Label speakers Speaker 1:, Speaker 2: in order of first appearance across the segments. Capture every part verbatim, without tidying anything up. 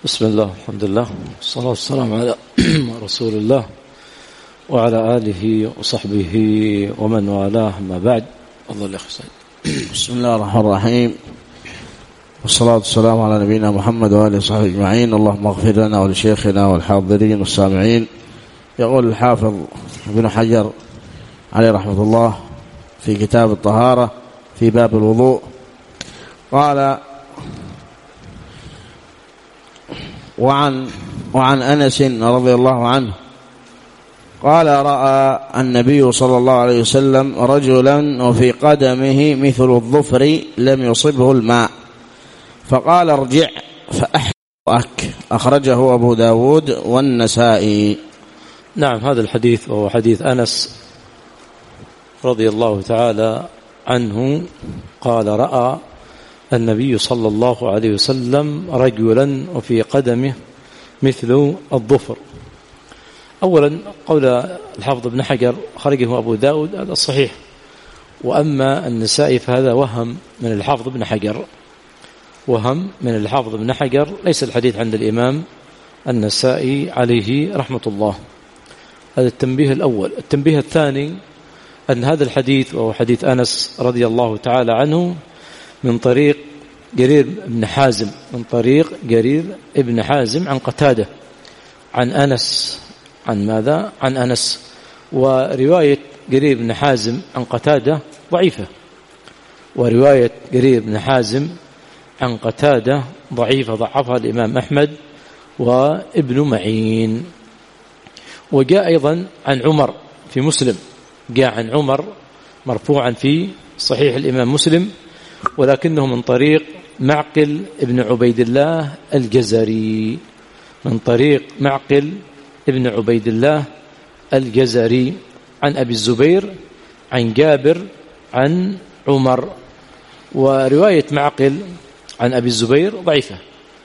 Speaker 1: بسم الله الحمد لله والصلاة والسلام على رسول الله وعلى آله وصحبه ومن والاه، ما بعد. الله يا أخي سعيد.
Speaker 2: بسم الله الرحمن الرحيم، والصلاة والسلام على نبينا محمد وآله وصحبه أجمعين. اللهم اغفر لنا ولشيخنا والحاضرين والسامعين. يقول الحافظ ابن حجر عليه رحمة الله في كتاب الطهارة في باب الوضوء، قال: وعن وعن أنس رضي الله عنه قال: رأى النبي صلى الله عليه وسلم رجلا وفي قدمه مثل الظفر لم يصبه الماء، فقال: ارجع فأحرقك. أخرجه أبو داود والنسائي.
Speaker 1: نعم، هذا الحديث وهو حديث أنس رضي الله تعالى عنه قال: رأى النبي صلى الله عليه وسلم رجلا وفي قدمه مثل الظفر. أولا قول الحافظ ابن حجر خرجه أبو داود، هذا الصحيح، وأما النسائي فهذا وهم من الحافظ ابن حجر، وهم من الحافظ ابن حجر، ليس الحديث عند الإمام النسائي عليه رحمة الله. هذا التنبيه الأول. التنبيه الثاني أن هذا الحديث وهو حديث أنس رضي الله تعالى عنه من طريق جرير بن حازم من طريق جرير بن حازم عن قتادة عن أنس. عن ماذا؟ عن أنس. ورواية جرير بن حازم عن قتادة ضعيفة، ورواية جرير بن حازم عن قتادة ضعيفة، ضعفها الإمام أحمد وابن معين. وجاء أيضا عن عمر في مسلم، جاء عن عمر مرفوعا في صحيح الإمام مسلم، ولكنه من طريق معقل ابن عبيد الله الجزري، من طريق معقل ابن عبيد الله الجزري عن أبي الزبير عن جابر عن عمر. ورواية معقل عن أبي الزبير ضعيفة،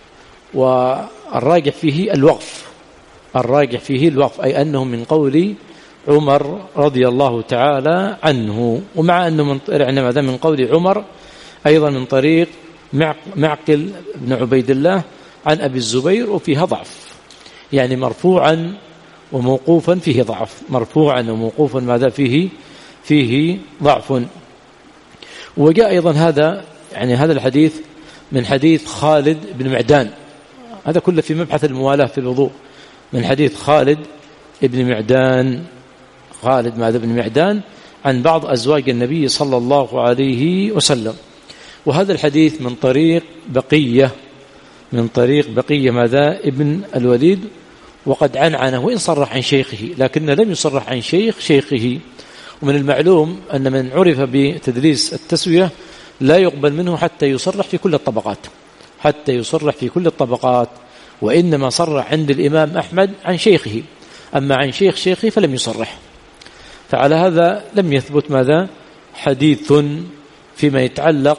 Speaker 1: والراجح فيه الوقف، الراجح فيه الوقف، أي أنه من قول عمر رضي الله تعالى عنه، ومع أنه من يعني ماذا من قول عمر أيضا من طريق معقل بن عبيد الله عن أبي الزبير، وفيها ضعف، يعني مرفوعا وموقوفا فيه ضعف، مرفوعا وموقوفا ماذا فيه فيه ضعف. وجاء أيضا هذا يعني هذا الحديث من حديث خالد بن معدان، هذا كله في مبحث الموالاة في الوضوء، من حديث خالد بن معدان، خالد ماذا بن معدان عن بعض أزواج النبي صلى الله عليه وسلم. وهذا الحديث من طريق بقية من طريق بقية ماذا ابن الوليد، وقد عنعنه وإن صرح عن شيخه، لكن لم يصرح عن شيخ شيخه. ومن المعلوم أن من عرف بتدليس التسوية لا يقبل منه حتى يصرح في كل الطبقات، حتى يصرح في كل الطبقات، وإنما صرح عند الإمام أحمد عن شيخه، أما عن شيخ شيخه فلم يصرح. فعلى هذا لم يثبت ماذا حديث فيما يتعلق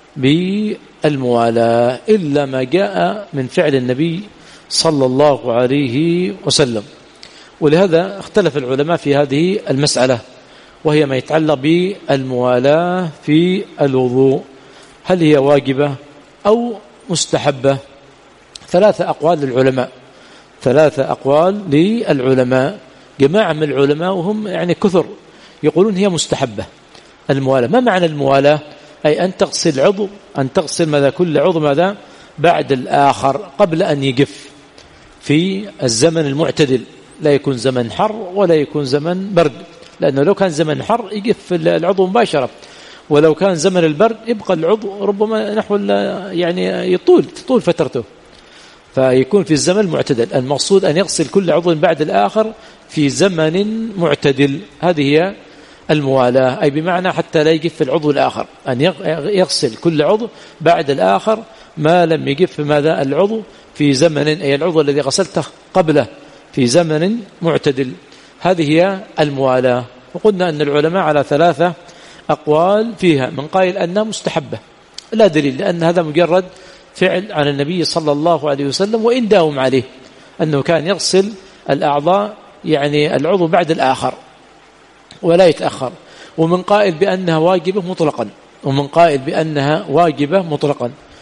Speaker 1: بالموالاة إلا ما جاء من فعل النبي صلى الله عليه وسلم. ولهذا اختلف العلماء في هذه المسألة، وهي ما يتعلق بالموالاة في الوضوء، هل هي واجبة أو مستحبة؟ ثلاثة أقوال للعلماء، ثلاثة أقوال للعلماء. جماعة من العلماء وهم يعني كثر يقولون هي مستحبة الموالاة. ما معنى الموالاة؟ أي أن تغسل عضو، أن تغسل ماذا كل عضو ماذا بعد الآخر قبل أن يجف في الزمن المعتدل، لا يكون زمن حر ولا يكون زمن برد، لأنه لو كان زمن حر يجف العضو مباشرة، ولو كان زمن البرد يبقى العضو ربما نحو يعني يطول تطول فترته، فيكون في الزمن المعتدل. المقصود أن يغسل كل عضو بعد الآخر في زمن معتدل، هذه هي الموالاة، أي بمعنى حتى لا يجف العضو الآخر، أن يغسل كل عضو بعد الآخر ما لم يجف ماذا العضو في زمن، أي العضو الذي غسلته قبله في زمن معتدل، هذه هي الموالاة. وقلنا أن العلماء على ثلاثة أقوال فيها، من قائل أنها مستحبة لا دليل، لأن هذا مجرد فعل عن النبي صلى الله عليه وسلم، وإن داوم عليه أنه كان يغسل الأعضاء يعني العضو بعد الآخر ولا يتأخر. ومن قائل بأنها واجبة مطلقا، ومن قائل بأنها واجبة مطلقا.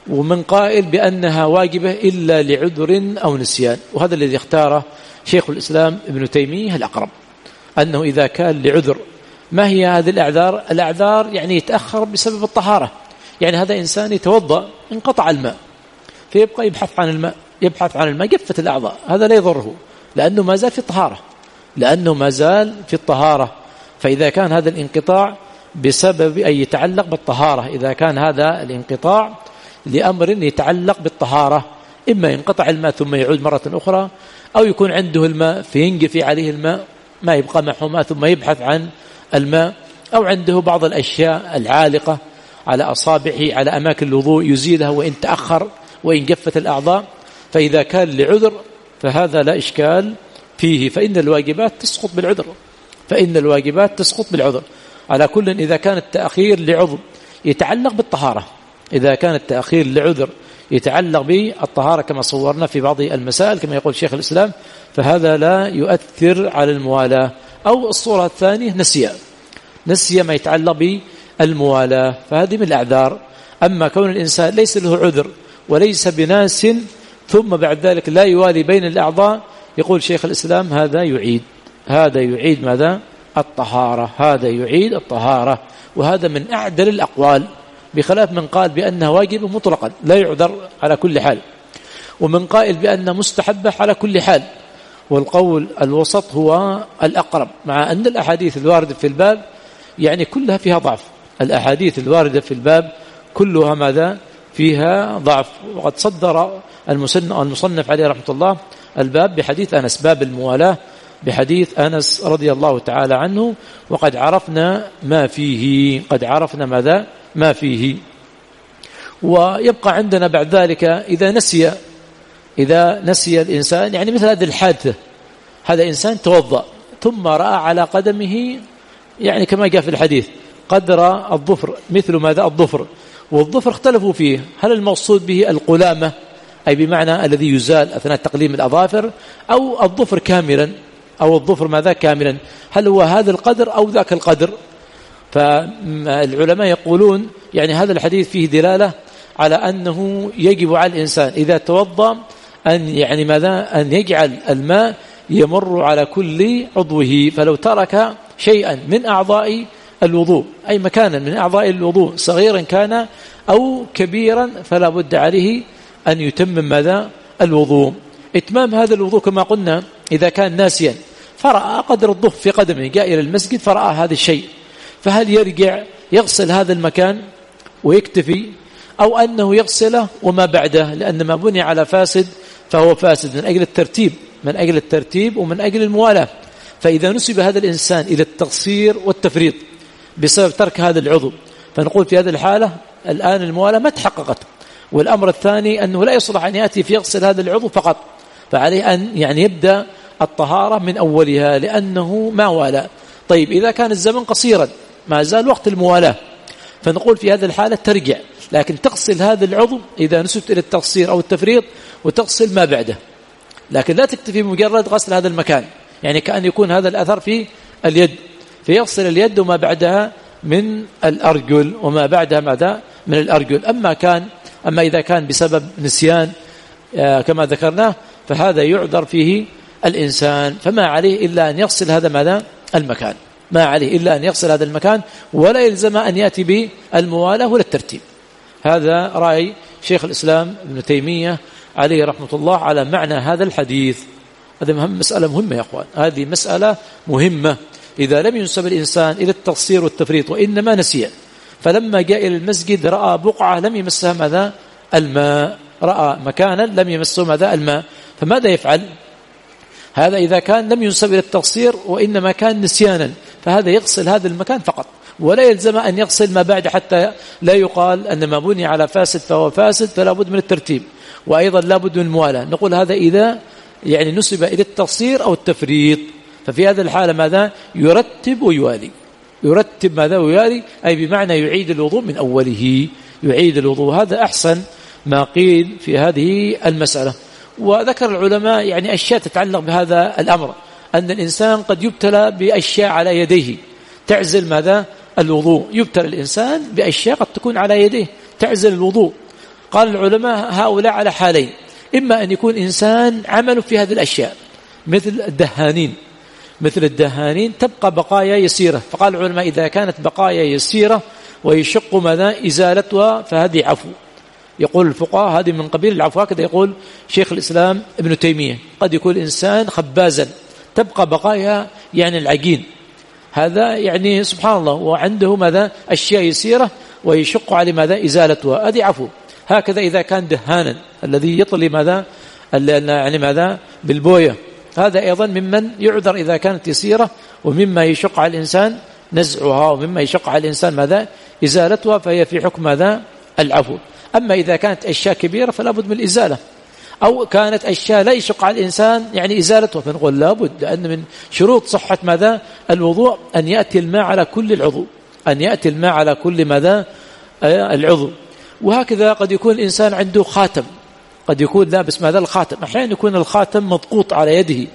Speaker 1: ومن قائل بأنها واجبة إلا لعذر أو نسيان، وهذا الذي اختاره شيخ الإسلام ابن تيمية الأقرب، أنه إذا كان لعذر. ما هي هذه الأعذار؟ الأعذار يعني يتأخر بسبب الطهارة، يعني هذا إنسان يتوضأ انقطع الماء فيبقى يبحث عن الماء يبحث عن الماء جفت الأعضاء، هذا لا يضره لأنه ما زال في الطهارة لأنه ما زال في الطهارة. فإذا كان هذا الانقطاع بسبب أن يتعلق بالطهارة، إذا كان هذا الانقطاع لأمر يتعلق بالطهارة، إما ينقطع الماء ثم يعود مرة أخرى، أو يكون عنده الماء فينقفي عليه الماء ما يبقى معه ماء ثم يبحث عن الماء، أو عنده بعض الأشياء العالقة على أصابعه على أماكن الوضوء يزيلها وإن تأخر وإن جفت الأعضاء. فإذا كان لعذر فهذا لا إشكال فيه، فإن الواجبات تسقط بالعذر فإن الواجبات تسقط بالعذر. على كل إذا كان التأخير لعذر يتعلق بالطهارة إذا كان التأخير لعذر يتعلق بالطهارة كما صورنا في بعض المسائل كما يقول شيخ الإسلام، فهذا لا يؤثر على الموالاة. أو الصورة الثانية نسي نسي ما يتعلق بالموالاة، فهذه من الأعذار. أما كون الإنسان ليس له عذر وليس بناس ثم بعد ذلك لا يوالي بين الأعضاء، يقول شيخ الإسلام هذا يعيد هذا يعيد ماذا؟ الطهارة هذا يعيد الطهارة وهذا من أعدل الأقوال، بخلاف من قال بأنها واجبة مطلقا لا يعذر على كل حال، ومن قائل بأنها مستحبة على كل حال. والقول الوسط هو الأقرب، مع أن الأحاديث الواردة في الباب يعني كلها فيها ضعف الأحاديث الواردة في الباب كلها ماذا؟ فيها ضعف. وقد صدر المصنف عليه رحمة الله الباب بحديث أنس، باب الموالاة بحديث أنس رضي الله تعالى عنه، وقد عرفنا ما فيه قد عرفنا ماذا؟ ما فيه. ويبقى عندنا بعد ذلك إذا نسي إذا نسي الإنسان، يعني مثل هذه الحادثة، هذا إنسان توضأ ثم رأى على قدمه يعني كما جاء في الحديث قدر الظفر مثل ماذا؟ الظفر. والظفر اختلفوا فيه، هل المقصود به القلامة أي بمعنى الذي يزال أثناء تقليم الأظافر، أو الظفر كاملا أو الظفر ماذا كاملا، هل هو هذا القدر أو ذاك القدر؟ فالعلماء يقولون يعني هذا الحديث فيه دلالة على أنه يجب على الإنسان إذا توضأ أن يعني ماذا؟ أن يجعل الماء يمر على كل عضوه، فلو ترك شيئا من أعضاء الوضوء أي مكانا من أعضاء الوضوء صغيرا كان أو كبيرا فلا بد عليه أن يتمم ماذا؟ الوضوء. إتمام هذا الوضوء كما قلنا إذا كان ناسيا فرأى قدر الظفر في قدمه، جاء إلى المسجد فرأى هذا الشيء، فهل يرجع يغسل هذا المكان ويكتفي، أو أنه يغسله وما بعده؟ لأن ما بني على فاسد فهو فاسد من أجل الترتيب من أجل الترتيب ومن أجل الموالاة. فإذا نسب هذا الإنسان إلى التقصير والتفريط بسبب ترك هذا العضو، فنقول في هذه الحالة الآن الموالاة ما تحققت. والأمر الثاني أنه لا يصلح أن يأتي في يغسل هذا العضو فقط، فعليه أن يعني يبدأ الطهارة من أولها لأنه ما والى. طيب إذا كان الزمن قصيرا ما زال وقت الموالاة، فنقول في هذه الحالة ترجع، لكن تغسل هذا العضو إذا نسبت إلى التقصير أو التفريط وتغسل ما بعده، لكن لا تكتفي مجرد غسل هذا المكان، يعني كأن يكون هذا الأثر في اليد فيغسل اليد وما بعدها من الأرجل وما بعدها ماذا؟ من الأرجل. أما كان أما إذا كان بسبب نسيان كما ذكرناه فهذا يعذر فيه الإنسان، فما عليه إلا أن يغسل هذا ماذا؟ المكان ما عليه إلا أن يغسل هذا المكان، ولا يلزم أن يأتي بالموالاة ولا الترتيب. هذا رأي شيخ الإسلام ابن تيمية عليه رحمة الله على معنى هذا الحديث. هذا مهم، مسألة مهمة يا أخوان، هذه مسألة مهمة. إذا لم ينسب الإنسان إلى التقصير والتفريط وإنما نسي، فلما جاء إلى المسجد رأى بقعة لم يمسها ماذا؟ الماء، رأى مكانا لم يمسه ماذا؟ الماء، فماذا يفعل؟ هذا إذا كان لم ينسب إلى التقصير وإنما كان نسيانا، فهذا يغسل هذا المكان فقط، ولا يلزم أن يغسل ما بعد حتى لا يقال أن ما بني على فاسد فهو فاسد، فلا بد من الترتيب، وأيضا لا بد من الموالاة. نقول هذا إذا يعني نسب إلى التقصير أو التفريط، ففي هذا الحالة ماذا؟ يرتب ويوالي يرتب ماذا؟ ويوالي، أي بمعنى يعيد الوضوء من أوله يعيد الوضوء. هذا أحسن ما قيل في هذه المسألة. وذكر العلماء يعني أشياء تتعلق بهذا الأمر، أن الإنسان قد يبتلى بأشياء على يديه تعزل ماذا؟ الوضوء. يبتلى الإنسان بأشياء قد تكون على يديه تعزل الوضوء، قال العلماء هؤلاء على حالين، إما أن يكون إنسان عمله في هذه الأشياء مثل الدهانين مثل الدهانين تبقى بقايا يسيرة، فقال العلماء إذا كانت بقايا يسيرة ويشق ماذا إزالتها فهذه عفو. يقول الفقهاء هذه من قبيل العفو، هكذا يقول شيخ الإسلام ابن تيمية. قد يكون إنسان خبازا تبقى بقايا يعني العجين، هذا يعني سبحان الله وعنده ماذا أشياء يسيرة ويشق على ماذا إزالتها، هذه عفو. هكذا إذا كان دهانا الذي يطلي ماذا يعني ماذا بالبوية، هذا أيضا ممن يعذر إذا كانت يسيرة، ومما يشق على الإنسان نزعها، ومما يشق على الإنسان ماذا إزالتها، فهي في حكم ماذا العفو. أما إذا كانت أشياء كبيرة فلا بد من الإزالة، أو كانت أشياء لا يشق على الإنسان يعني إزالتها، فنقول لا بد، لأن من شروط صحة ماذا الوضوء أن يأتي الماء على كل العضو، أن يأتي الماء على كل ماذا العضو. وهكذا قد يكون الإنسان عنده خاتم، قد يكون لابس ماذا الخاتم، أحيانا يكون الخاتم مضغوط على يده،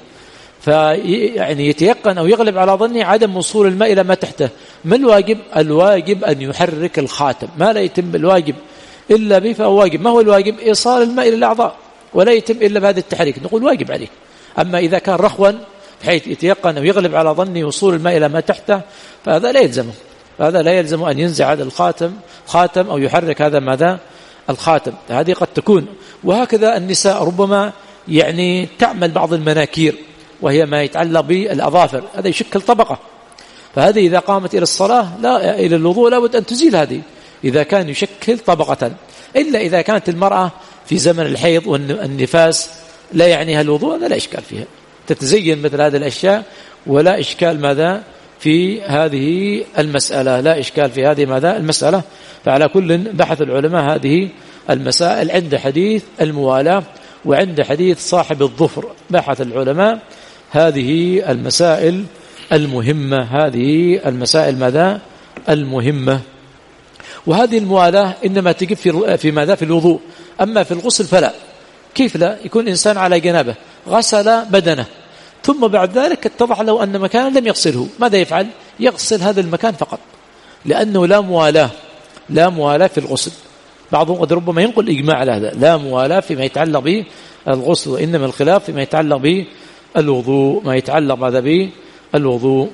Speaker 1: فيعني يتيقن أو يغلب على ظنه عدم وصول الماء إلى ما تحته. ما الواجب؟ الواجب أن يحرك الخاتم، ما لا يتم الواجب إلا به فهو واجب. ما هو الواجب؟ إيصال الماء إلى الأعضاء، ولا يتم إلا بهذا التحريك، نقول واجب عليه. أما إذا كان رخوا بحيث يتيقن أو يغلب على ظنه وصول الماء إلى ما تحته فهذا لا يلزمه، هذا لا يلزم أن ينزع هذا الخاتم خاتم أو يحرك هذا ماذا الخاتم، هذه قد تكون. وهكذا النساء ربما يعني تعمل بعض المناكير وهي ما يتعلق بالأظافر، هذا يشكل طبقة، فهذه إذا قامت إلى الصلاة لا إلى الوضوء لابد أن تزيل هذه إذا كان يشكل طبقة، إلا إذا كانت المرأة في زمن الحيض والنفاس لا يعنيها الوضوء، هذا لا إشكال فيها، تتزين مثل هذه الأشياء ولا إشكال ماذا في هذه المسألة، لا إشكال في هذه ماذا المسألة. فعلى كل بحث العلماء هذه المسائل عند حديث الموالاة وعند حديث صاحب الظفر، بحث العلماء هذه المسائل المهمة، هذه المسائل ماذا المهمة. وهذه الموالاة إنما تجب في في ماذا في الوضوء، أما في الغسل فلا. كيف لا؟ يكون إنسان على جنابه غسل بدنه ثم بعد ذلك اتضح له أن مكانا لم يغسله، ماذا يفعل؟ يغسل هذا المكان فقط، لأنه لا موالاة لا موالاة في الغسل. بعضهم قد ربما ينقل إجماع على هذا، لا موالاة فيما يتعلق به الغسل، وإنما الخلاف فيما يتعلق به الوضوء، ما يتعلق ماذا به الوضوء.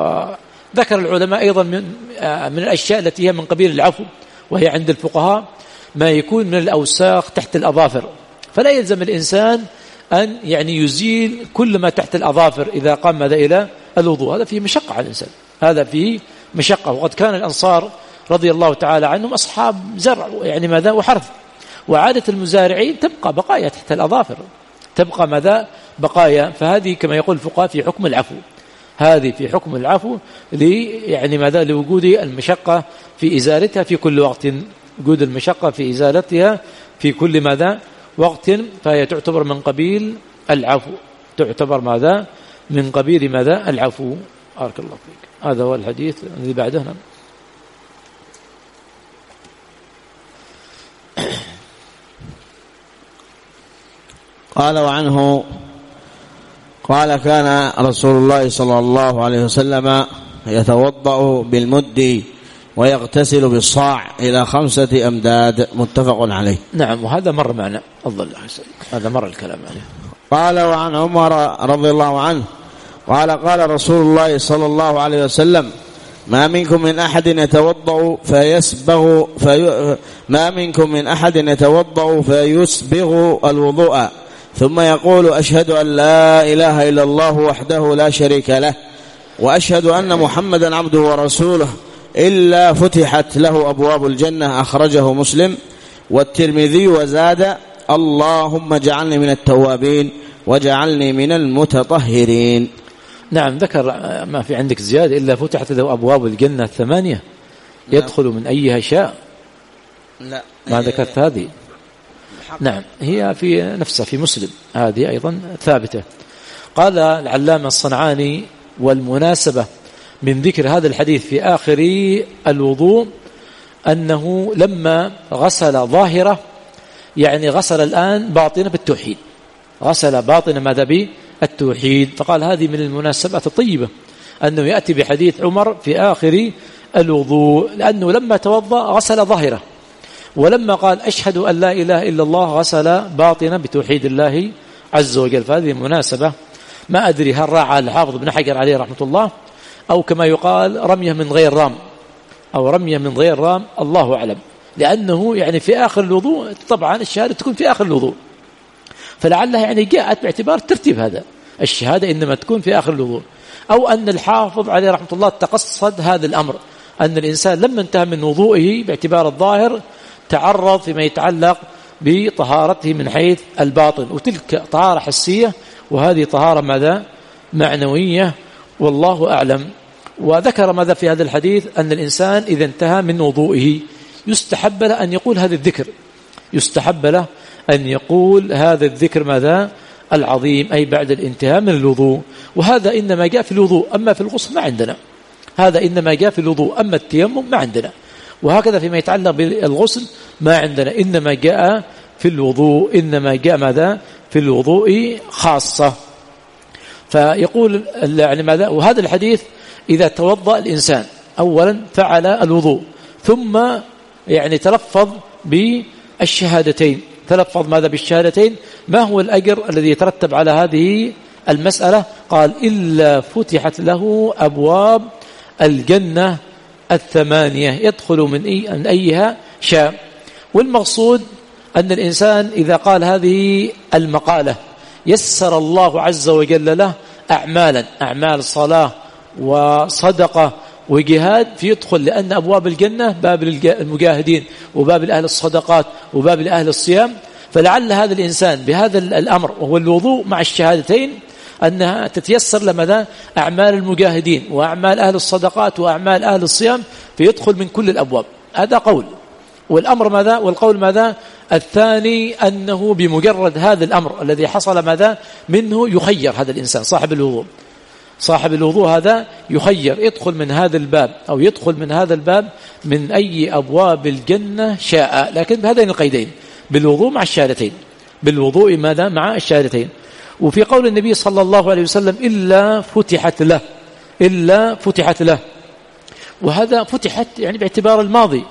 Speaker 1: وذكر العلماء أيضا من من الأشياء التي هي من قبيل العفو، وهي عند الفقهاء ما يكون من الأوساخ تحت الأظافر، فلا يلزم الإنسان أن يعني يزيل كل ما تحت الأظافر إذا قام ماذا إلى الوضوء، هذا فيه مشقة على الإنسان، هذا فيه مشقة. وقد كان الأنصار رضي الله تعالى عنهم أصحاب زرع يعني ماذا وحرث، وعادة المزارعين تبقى بقايا تحت الأظافر، تبقى ماذا بقايا، فهذه كما يقول الفقهاء في حكم العفو، هذه في حكم العفو لي يعني ماذا لوجود المشقة في إزالتها في كل وقت، وجود المشقة في إزالتها في كل ماذا وقت، فهي تعتبر من قبيل العفو، تعتبر ماذا من قبيل ماذا العفو. بارك الله فيك. هذا هو الحديث الذي بعده.
Speaker 2: قال وعنه قال كان رسول الله صلى الله عليه وسلم يتوضأ بالمد ويغتسل بالصاع إلى خمسة أمداد، متفق عليه.
Speaker 1: نعم، وهذا مر معنا أفضل الله يسلمك، هذا مر الكلام عليه.
Speaker 2: قال وعن عمر رضي الله عنه قال قال رسول الله صلى الله عليه وسلم ما منكم من أحد يتوضأ فيسبغ في ما منكم من أحد يتوضأ فيسبغ الوضوء ثم يقول أشهد أن لا إله إلا الله وحده لا شريك له وأشهد أن محمدا عبده ورسوله إلا فتحت له أبواب الجنة، أخرجه مسلم والترمذي وزاد اللهم اجعلني من التوابين واجعلني من المتطهرين.
Speaker 1: نعم، ذكر ما في عندك زيادة إلا فتحت له أبواب الجنة الثمانية يدخل من أيها شاء.
Speaker 2: لا
Speaker 1: ما ذكرت هذه. نعم، هي في نفسها في مسلم، هذه أيضا ثابتة. قال العلامة الصنعاني والمناسبة من ذكر هذا الحديث في آخر الوضوء أنه لما غسل ظاهرة يعني غسل الآن باطنة بالتوحيد، غسل باطنة ماذا به التوحيد، فقال هذه من المناسبات الطيبة أنه يأتي بحديث عمر في آخر الوضوء، لأنه لما توضأ غسل ظاهرة، ولما قال أشهد أن لا إله إلا الله غسل باطنا بتوحيد الله عز وجل. فهذه مناسبة، ما أدري هل راعى الحافظ بن حجر عليه رحمة الله أو كما يقال رمية من غير رام أو رمية من غير رام، الله أعلم، لأنه يعني في آخر الوضوء طبعا الشهادة تكون في آخر الوضوء، فلعلها يعني جاءت باعتبار ترتيب هذا، الشهادة إنما تكون في آخر الوضوء، أو أن الحافظ عليه رحمة الله تقصد هذا الأمر، أن الإنسان لما انتهى من وضوئه باعتبار الظاهر تعرض فيما يتعلق بطهارته من حيث الباطن، وتلك طهارة حسية وهذه طهارة ماذا معنوية، والله أعلم. وذكر ماذا في هذا الحديث أن الإنسان إذا انتهى من وضوئه يستحب له أن يقول هذا الذكر، يستحب له أن يقول هذا الذكر ماذا العظيم، أي بعد الانتهاء من الوضوء، وهذا إنما جاء في الوضوء، أما في الغسل ما عندنا، هذا إنما جاء في الوضوء، أما التيمم ما عندنا، وهكذا فيما يتعلق بالغسل ما عندنا، إنما جاء في الوضوء، إنما جاء ماذا في الوضوء خاصة. فيقول يعني ماذا، وهذا الحديث إذا توضأ الإنسان أولا فعل الوضوء ثم يعني تلفظ بالشهادتين، تلفظ ماذا بالشهادتين، ما هو الأجر الذي يترتب على هذه المسألة؟ قال إلا فتحت له أبواب الجنة الثمانية يدخل من أي من أيها شاء. والمقصود أن الإنسان إذا قال هذه المقالة يسر الله عز وجل له أعمالا، أعمال صلاة وصدقة وجهاد فيدخل، لأن أبواب الجنة باب المجاهدين وباب لأهل الصدقات وباب لأهل الصيام، فلعل هذا الإنسان بهذا الأمر وهو الوضوء مع الشهادتين أنها تتيسر لماذا أعمال المجاهدين وأعمال أهل الصدقات وأعمال أهل الصيام، فيدخل من كل الأبواب. هذا قول. والأمر ماذا، والقول ماذا الثاني، أنه بمجرد هذا الأمر الذي حصل ماذا منه يخير هذا الإنسان صاحب الوضوء، صاحب الوضوء هذا يخير يدخل من هذا الباب أو يدخل من هذا الباب من أي أبواب الجنة شاء، لكن بهذين القيدين، بالوضوء مع الشهادتين، بالوضوء ماذا مع الشهادتين. وفي قول النبي صلى الله عليه وسلم إلا فتحت له، إلا فتحت له، وهذا فتحت يعني باعتبار الماضي،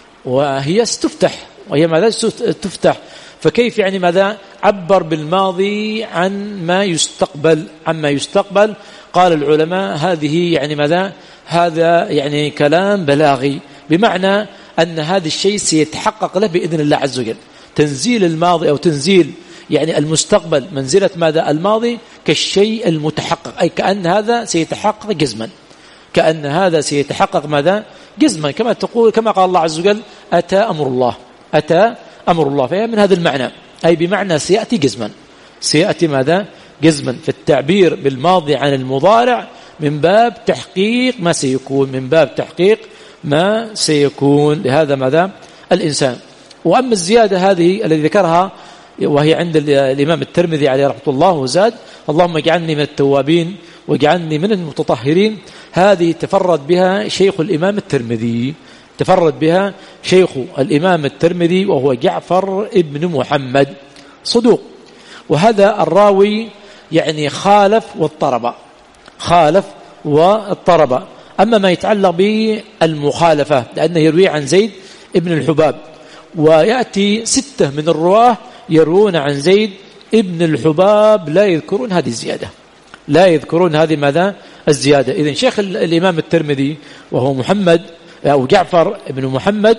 Speaker 1: وهي ستفتح، وهي ماذا تفتح، فكيف يعني ماذا عبر بالماضي عن ما يستقبل، عما يستقبل. قال العلماء هذه يعني ماذا، هذا يعني كلام بلاغي، بمعنى أن هذا الشيء سيتحقق له بإذن الله عز وجل. تنزيل الماضي أو تنزيل يعني المستقبل منزلة ماذا الماضي كالشيء المتحقق، أي كأن هذا سيتحقق جزما، كأن هذا سيتحقق ماذا جزما، كما تقول كما قال الله عز وجل أتى أمر الله، أتى أمر الله، فهي من هذا المعنى، أي بمعنى سيأتي جزما، سيأتي ماذا جزما. في التعبير بالماضي عن المضارع من باب تحقيق ما سيكون، من باب تحقيق ما سيكون لهذا ماذا الإنسان. وأما الزيادة هذه التي ذكرها وهي عند الإمام الترمذي عليه رحمة الله وزاد اللهم اجعلني من التوابين واجعلني من المتطهرين، هذه تفرد بها شيخ الإمام الترمذي، تفرد بها شيخ الإمام الترمذي وهو جعفر ابن محمد صدوق، وهذا الراوي يعني خالف واضطرب، خالف واضطرب. أما ما يتعلق بالمخالفة لأنه يروي عن زيد ابن الحباب، ويأتي ستة من الرواه يروون عن زيد ابن الحباب لا يذكرون هذه الزيادة، لا يذكرون هذه ماذا الزيادة. إذن شيخ الإمام الترمذي وهو محمد أو جعفر ابن محمد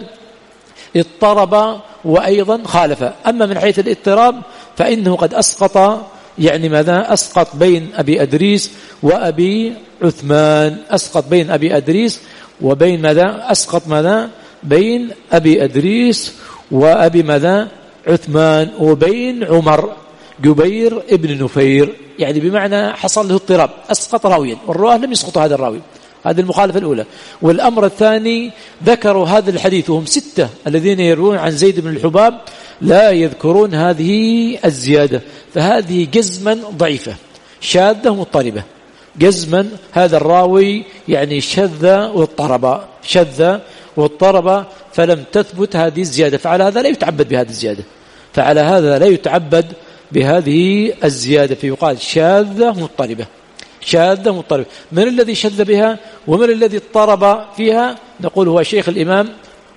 Speaker 1: اضطرب وأيضا خالف. أما من حيث الاضطراب فإنه قد أسقط يعني ماذا أسقط بين أبي أدريس وأبي عثمان، أسقط بين أبي أدريس وبين ماذا أسقط ماذا بين أبي أدريس وأبي ماذا عثمان وبين عمر جبير ابن نفير، يعني بمعنى حصل له اضطراب، أسقط راويا والرواه لم يسقط هذا الراوي. هذه المخالفة الأولى. والأمر الثاني ذكروا هذا الحديث وهم ستة الذين يروون عن زيد بن الحباب لا يذكرون هذه الزيادة، فهذه جزما ضعيفة شاذة مضطربة، جزما هذا الراوي يعني شذ واضطرب، شذ واضطرب فلم تثبت هذه الزيادة، فعلى هذا لا يتعبد بهذه الزيادة، فعلى هذا لا يتعبد بهذه الزيادة، فيقال شاذة مضطربة، شاذة مضطربة. من الذي شذ بها ومن الذي اضطرب فيها؟ نقول هو شيخ الإمام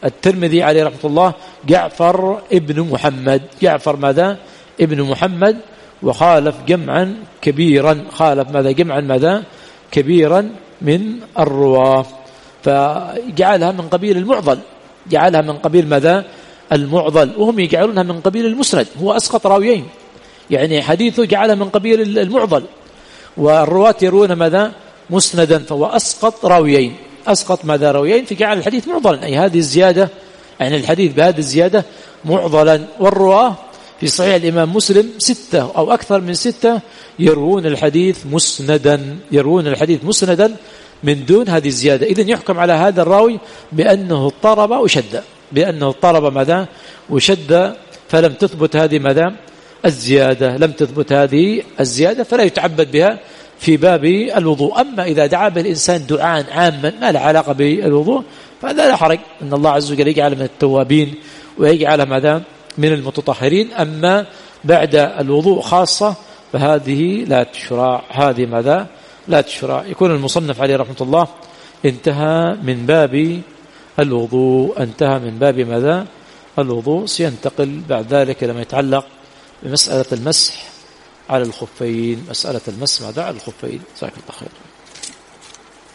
Speaker 1: الترمذي عليه رحمة الله جعفر ابن محمد، جعفر ماذا؟ ابن محمد، وخالف جمعا كبيرا، خالف ماذا؟ جمعا ماذا؟ كبيرا من الرواة، فجعلها من قبيل المعضل، جعلها من قبيل ماذا؟ المعضل، وهم يجعلونها من قبيل المسند، هو أسقط راويين، يعني حديثه جعلها من قبيل المعضل، والرواة يروون ماذا؟ مسندا، فهو أسقط راويين، أسقط ماذا؟ راويين، فجعل الحديث معضلا، أي هذه الزيادة، يعني الحديث بهذه الزيادة معضلا. والرواه في صحيح الإمام مسلم ستة أو أكثر من ستة يروون الحديث مسندا، يروون الحديث مسندا من دون هذه الزيادة. إذن يحكم على هذا الراوي بأنه اضطرب وشد، بأنه اضطرب ماذا؟ وشد، فلم تثبت هذه ماذا؟ الزيادة، لم تثبت هذه الزيادة، فلا يتعبد بها في باب الوضوء. أما إذا دعا به الإنسان دعاء عاما ما له علاقة بالوضوء فهذا لا حرج، إن الله عز وجل يجعل من التوابين ويجعل ماذا؟ من المتطهرين. أما بعد الوضوء خاصة فهذه لا تشرع، هذه ماذا؟ لا تشرع. يكون المصنف عليه رحمة الله انتهى من باب الوضوء، انتهى من باب ماذا؟ الوضوء. سينتقل بعد ذلك لما يتعلق بمسألة المسح على الخفين، مسألة المسح ماذا؟ على الخفين. جزاك الله خير.